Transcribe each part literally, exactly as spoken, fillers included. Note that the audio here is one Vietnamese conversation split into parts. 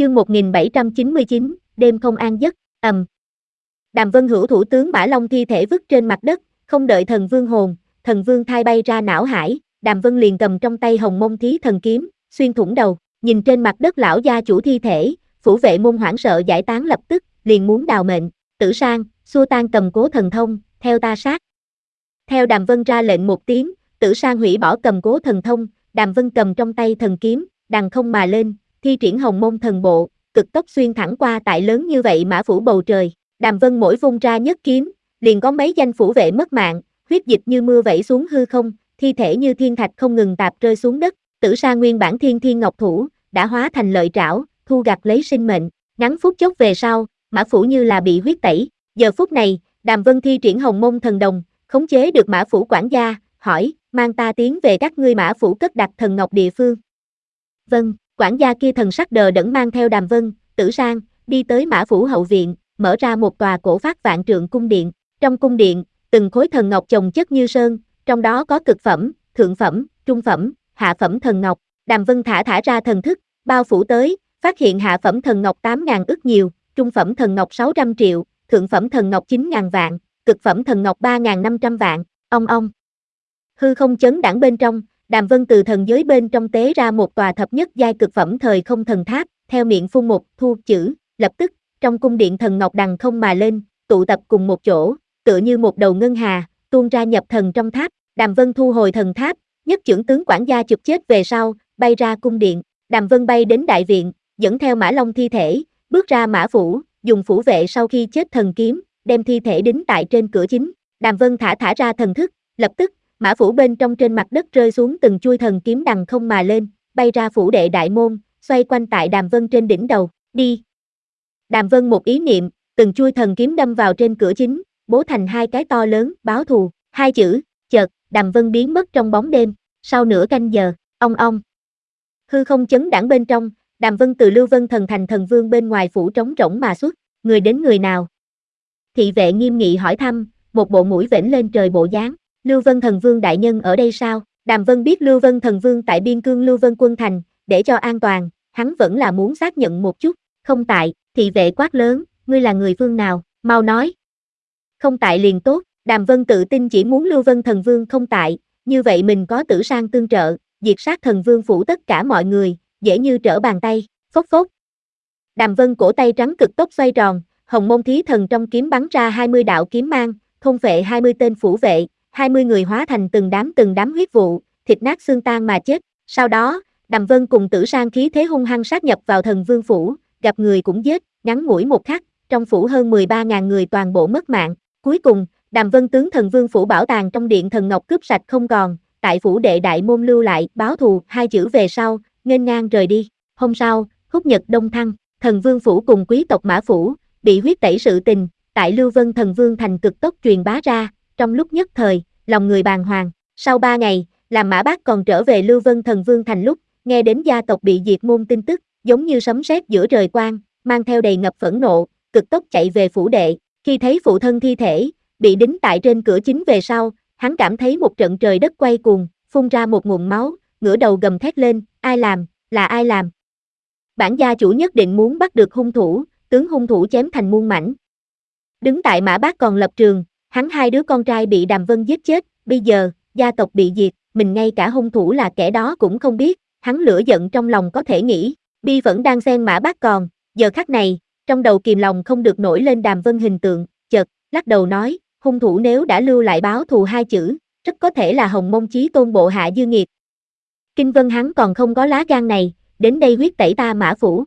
Chương một nghìn bảy trăm chín mươi chín, đêm không an giấc, ầm. Đàm Vân Hữu thủ tướng Mã Long thi thể vứt trên mặt đất, không đợi thần vương hồn, thần vương thai bay ra não hải, Đàm Vân liền cầm trong tay Hồng Mông Thí Thần Kiếm, xuyên thủng đầu, nhìn trên mặt đất lão gia chủ thi thể, phủ vệ môn hoảng sợ giải tán lập tức, liền muốn đào mệnh, Tử Sang, xua tan cầm cố thần thông, theo ta sát. Theo Đàm Vân ra lệnh một tiếng, Tử Sang hủy bỏ cầm cố thần thông, Đàm Vân cầm trong tay thần kiếm, đằng không mà lên, thi triển Hồng Mông Thần Bộ, cực tốc xuyên thẳng qua tại lớn như vậy mã phủ bầu trời, Đàm Vân mỗi vung ra nhất kiếm, liền có mấy danh phủ vệ mất mạng, huyết dịch như mưa vẩy xuống hư không, thi thể như thiên thạch không ngừng tạp rơi xuống đất, Tử Sa nguyên bản thiên thiên ngọc thủ, đã hóa thành lợi trảo, thu gặt lấy sinh mệnh, ngắn phút chốc về sau, mã phủ như là bị huyết tẩy, giờ phút này, Đàm Vân thi triển Hồng Mông Thần Đồng, khống chế được mã phủ quản gia, hỏi, mang ta tiến về các ngươi mã phủ cất đặt thần ngọc địa phương. Vâng, quản gia kia thần sắc đờ đẫn mang theo Đàm Vân, Tử Sang, đi tới mã phủ hậu viện, mở ra một tòa cổ phát vạn trượng cung điện, trong cung điện, từng khối thần ngọc chồng chất như sơn, trong đó có cực phẩm, thượng phẩm, trung phẩm, hạ phẩm thần ngọc, Đàm Vân thả thả ra thần thức, bao phủ tới, phát hiện hạ phẩm thần ngọc tám ngàn ức nhiều, trung phẩm thần ngọc sáu trăm triệu, thượng phẩm thần ngọc chín ngàn vạn, cực phẩm thần ngọc ba ngàn năm trăm vạn, ong ong. Hư không chấn đãng bên trong, Đàm Vân từ thần giới bên trong tế ra một tòa thập nhất giai cực phẩm thời không thần tháp, theo miệng phun một thu chữ, lập tức, trong cung điện thần ngọc đằng không mà lên, tụ tập cùng một chỗ, tựa như một đầu ngân hà, tuôn ra nhập thần trong tháp, Đàm Vân thu hồi thần tháp, nhất chưởng tướng quản gia chụp chết về sau, bay ra cung điện, Đàm Vân bay đến đại viện, dẫn theo Mã Long thi thể, bước ra mã phủ, dùng phủ vệ sau khi chết thần kiếm, đem thi thể đính tại trên cửa chính, Đàm Vân thả thả ra thần thức, lập tức, mã phủ bên trong trên mặt đất rơi xuống từng chuôi thần kiếm đằng không mà lên, bay ra phủ đệ đại môn, xoay quanh tại Đàm Vân trên đỉnh đầu, đi. Đàm Vân một ý niệm, từng chuôi thần kiếm đâm vào trên cửa chính, bố thành hai cái to lớn, báo thù, hai chữ, chợt, Đàm Vân biến mất trong bóng đêm, sau nửa canh giờ, ong ong. Hư không chấn đãng bên trong, Đàm Vân từ Lưu Vân thần thành thần vương bên ngoài phủ trống rỗng mà xuất, người đến người nào? Thị vệ nghiêm nghị hỏi thăm, một bộ mũi vểnh lên trời bộ dáng, Lưu Vân thần vương đại nhân ở đây sao? Đàm Vân biết Lưu Vân thần vương tại biên cương Lưu Vân quân thành, để cho an toàn, hắn vẫn là muốn xác nhận một chút, không tại, thị vệ quát lớn, ngươi là người phương nào, mau nói. Không tại liền tốt, Đàm Vân tự tin chỉ muốn Lưu Vân thần vương không tại, như vậy mình có Tử Sang tương trợ, diệt sát thần vương phủ tất cả mọi người, dễ như trở bàn tay, phốc phốc. Đàm Vân cổ tay trắng cực tốc xoay tròn, Hồng Mông Thí Thần trong kiếm bắn ra hai mươi đạo kiếm mang, thôn phệ hai mươi tên phủ vệ, hai mươi người hóa thành từng đám từng đám huyết vụ, thịt nát xương tan mà chết. Sau đó, Đàm Vân cùng Tử Sang khí thế hung hăng sát nhập vào thần vương phủ, gặp người cũng giết, ngắn ngủi một khắc, trong phủ hơn mười ba ngàn người toàn bộ mất mạng. Cuối cùng, Đàm Vân tướng thần vương phủ bảo tàng trong điện thần ngọc cướp sạch không còn, tại phủ đệ đại môn lưu lại báo thù hai chữ về sau, nghênh ngang rời đi. Hôm sau, Húc Nhật Đông Thăng, thần vương phủ cùng quý tộc Mã phủ bị huyết tẩy sự tình, tại Lưu Vân thần vương thành cực tốc truyền bá ra, trong lúc nhất thời, lòng người bàng hoàng. Sau ba ngày, làm Mã Bác còn trở về Lưu Vân thần vương thành lúc, nghe đến gia tộc bị diệt môn tin tức, giống như sấm sét giữa trời quang, mang theo đầy ngập phẫn nộ, cực tốc chạy về phủ đệ. Khi thấy phụ thân thi thể bị đính tại trên cửa chính về sau, hắn cảm thấy một trận trời đất quay cuồng, phun ra một nguồn máu, ngửa đầu gầm thét lên, ai làm, là ai làm? Bản gia chủ nhất định muốn bắt được hung thủ, tướng hung thủ chém thành muôn mảnh. Đứng tại Mã Bác còn lập trường, hắn hai đứa con trai bị Đàm Vân giết chết, bây giờ, gia tộc bị diệt, mình ngay cả hung thủ là kẻ đó cũng không biết, hắn lửa giận trong lòng có thể nghĩ, bi vẫn đang xen Mã Bác còn, giờ khắc này, trong đầu kìm lòng không được nổi lên Đàm Vân hình tượng, chợt, lắc đầu nói, hung thủ nếu đã lưu lại báo thù hai chữ, rất có thể là Hồng Mông Chí Tôn bộ hạ dư nghiệt. Kinh Vân hắn còn không có lá gan này, đến đây huyết tẩy ta Mã phủ.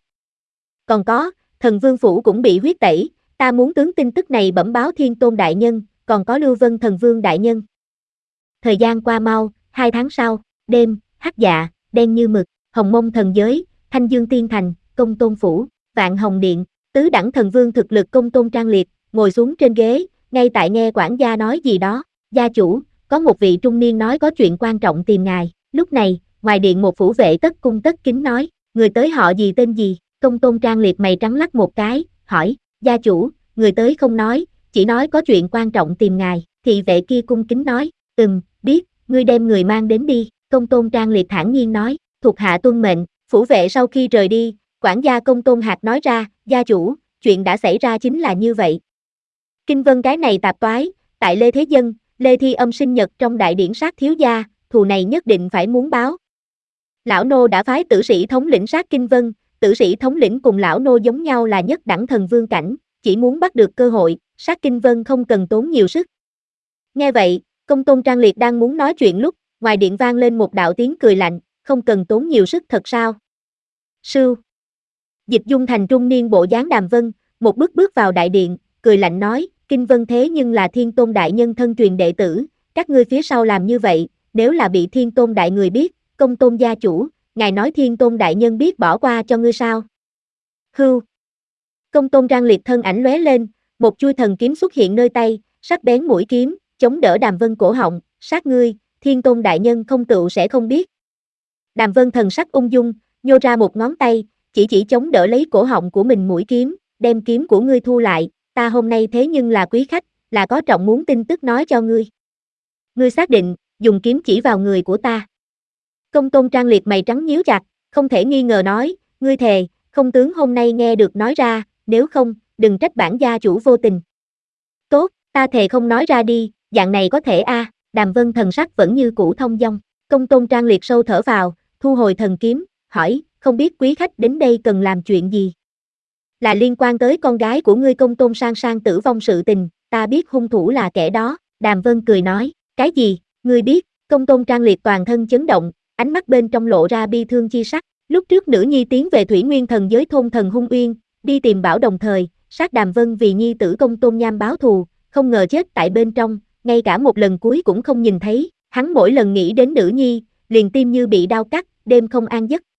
Còn có, thần vương phủ cũng bị huyết tẩy, ta muốn tướng tin tức này bẩm báo Thiên Tôn đại nhân, còn có Lưu Vân thần vương đại nhân. Thời gian qua mau, hai tháng sau, đêm, hắc dạ, đen như mực, Hồng Mông thần giới, Thanh Dương Tiên thành, Công Tôn phủ, Vạn Hồng điện, tứ đẳng thần vương thực lực Công Tôn Trang Liệt, ngồi xuống trên ghế, ngay tại nghe quản gia nói gì đó, gia chủ, có một vị trung niên nói có chuyện quan trọng tìm ngài. Lúc này, ngoài điện một phủ vệ tất cung tất kính nói, người tới họ gì tên gì? Công Tôn Trang Liệt mày trắng lắc một cái, hỏi, gia chủ, người tới không nói, chỉ nói có chuyện quan trọng tìm ngài. Thị vệ kia cung kính nói, ừm, biết, ngươi đem người mang đến đi. Công Tôn Trang Liệt thản nhiên nói, thuộc hạ tuân mệnh. Phủ vệ sau khi rời đi, Quản gia Công Tôn Hạc nói ra, gia chủ, chuyện đã xảy ra chính là như vậy. Kinh Vân cái này tạp toái, tại Lê Thế Dân, Lê Thi Âm sinh nhật trong đại điển sát thiếu gia, thù này nhất định phải muốn báo. Lão nô đã phái tử sĩ thống lĩnh sát Kinh Vân, tử sĩ thống lĩnh cùng lão nô giống nhau là nhất đẳng thần vương cảnh, chỉ muốn bắt được cơ hội, sát Kinh Vân không cần tốn nhiều sức. Nghe vậy, Công Tôn Trang Liệt đang muốn nói chuyện lúc, ngoài điện vang lên một đạo tiếng cười lạnh, không cần tốn nhiều sức thật sao? Sưu. Dịch Dung thành trung niên bộ dáng Đàm Vân, một bước bước vào đại điện, cười lạnh nói, Kinh Vân thế nhưng là Thiên Tôn đại nhân thân truyền đệ tử, các ngươi phía sau làm như vậy, nếu là bị Thiên Tôn đại người biết, Công Tôn gia chủ, ngài nói Thiên Tôn đại nhân biết bỏ qua cho ngươi sao? Hưu. Công Tôn Trang Liệt thân ảnh lóe lên, một chui thần kiếm xuất hiện nơi tay, sắc bén mũi kiếm, chống đỡ Đàm Vân cổ họng, sát ngươi, Thiên Tôn đại nhân không tựu sẽ không biết. Đàm Vân thần sắc ung dung, nhô ra một ngón tay, chỉ chỉ chống đỡ lấy cổ họng của mình mũi kiếm, đem kiếm của ngươi thu lại, ta hôm nay thế nhưng là quý khách, là có trọng muốn tin tức nói cho ngươi. Ngươi xác định, dùng kiếm chỉ vào người của ta. Công Tôn Trang Liệt mày trắng nhíu chặt, không thể nghi ngờ nói, ngươi thề, không tướng hôm nay nghe được nói ra, nếu không, đừng trách bản gia chủ vô tình. Tốt, ta thề không nói ra đi, dạng này có thể a. À, Đàm Vân thần sắc vẫn như cũ thông dong. Công Tôn Trang Liệt sâu thở vào, thu hồi thần kiếm, hỏi, không biết quý khách đến đây cần làm chuyện gì? Là liên quan tới con gái của ngươi Công Tôn Sang Sang tử vong sự tình, ta biết hung thủ là kẻ đó. Đàm Vân cười nói, cái gì, ngươi biết? Công Tôn Trang Liệt toàn thân chấn động, ánh mắt bên trong lộ ra bi thương chi sắc. Lúc trước nữ nhi tiến về Thủy Nguyên thần giới thôn thần Hung Uyên, đi tìm bảo đồng thời, sát Đàm Vân vì nhi tử Công Tôn Nham báo thù, không ngờ chết tại bên trong, ngay cả một lần cuối cũng không nhìn thấy, hắn mỗi lần nghĩ đến nữ nhi, liền tim như bị đau cắt, đêm không an giấc.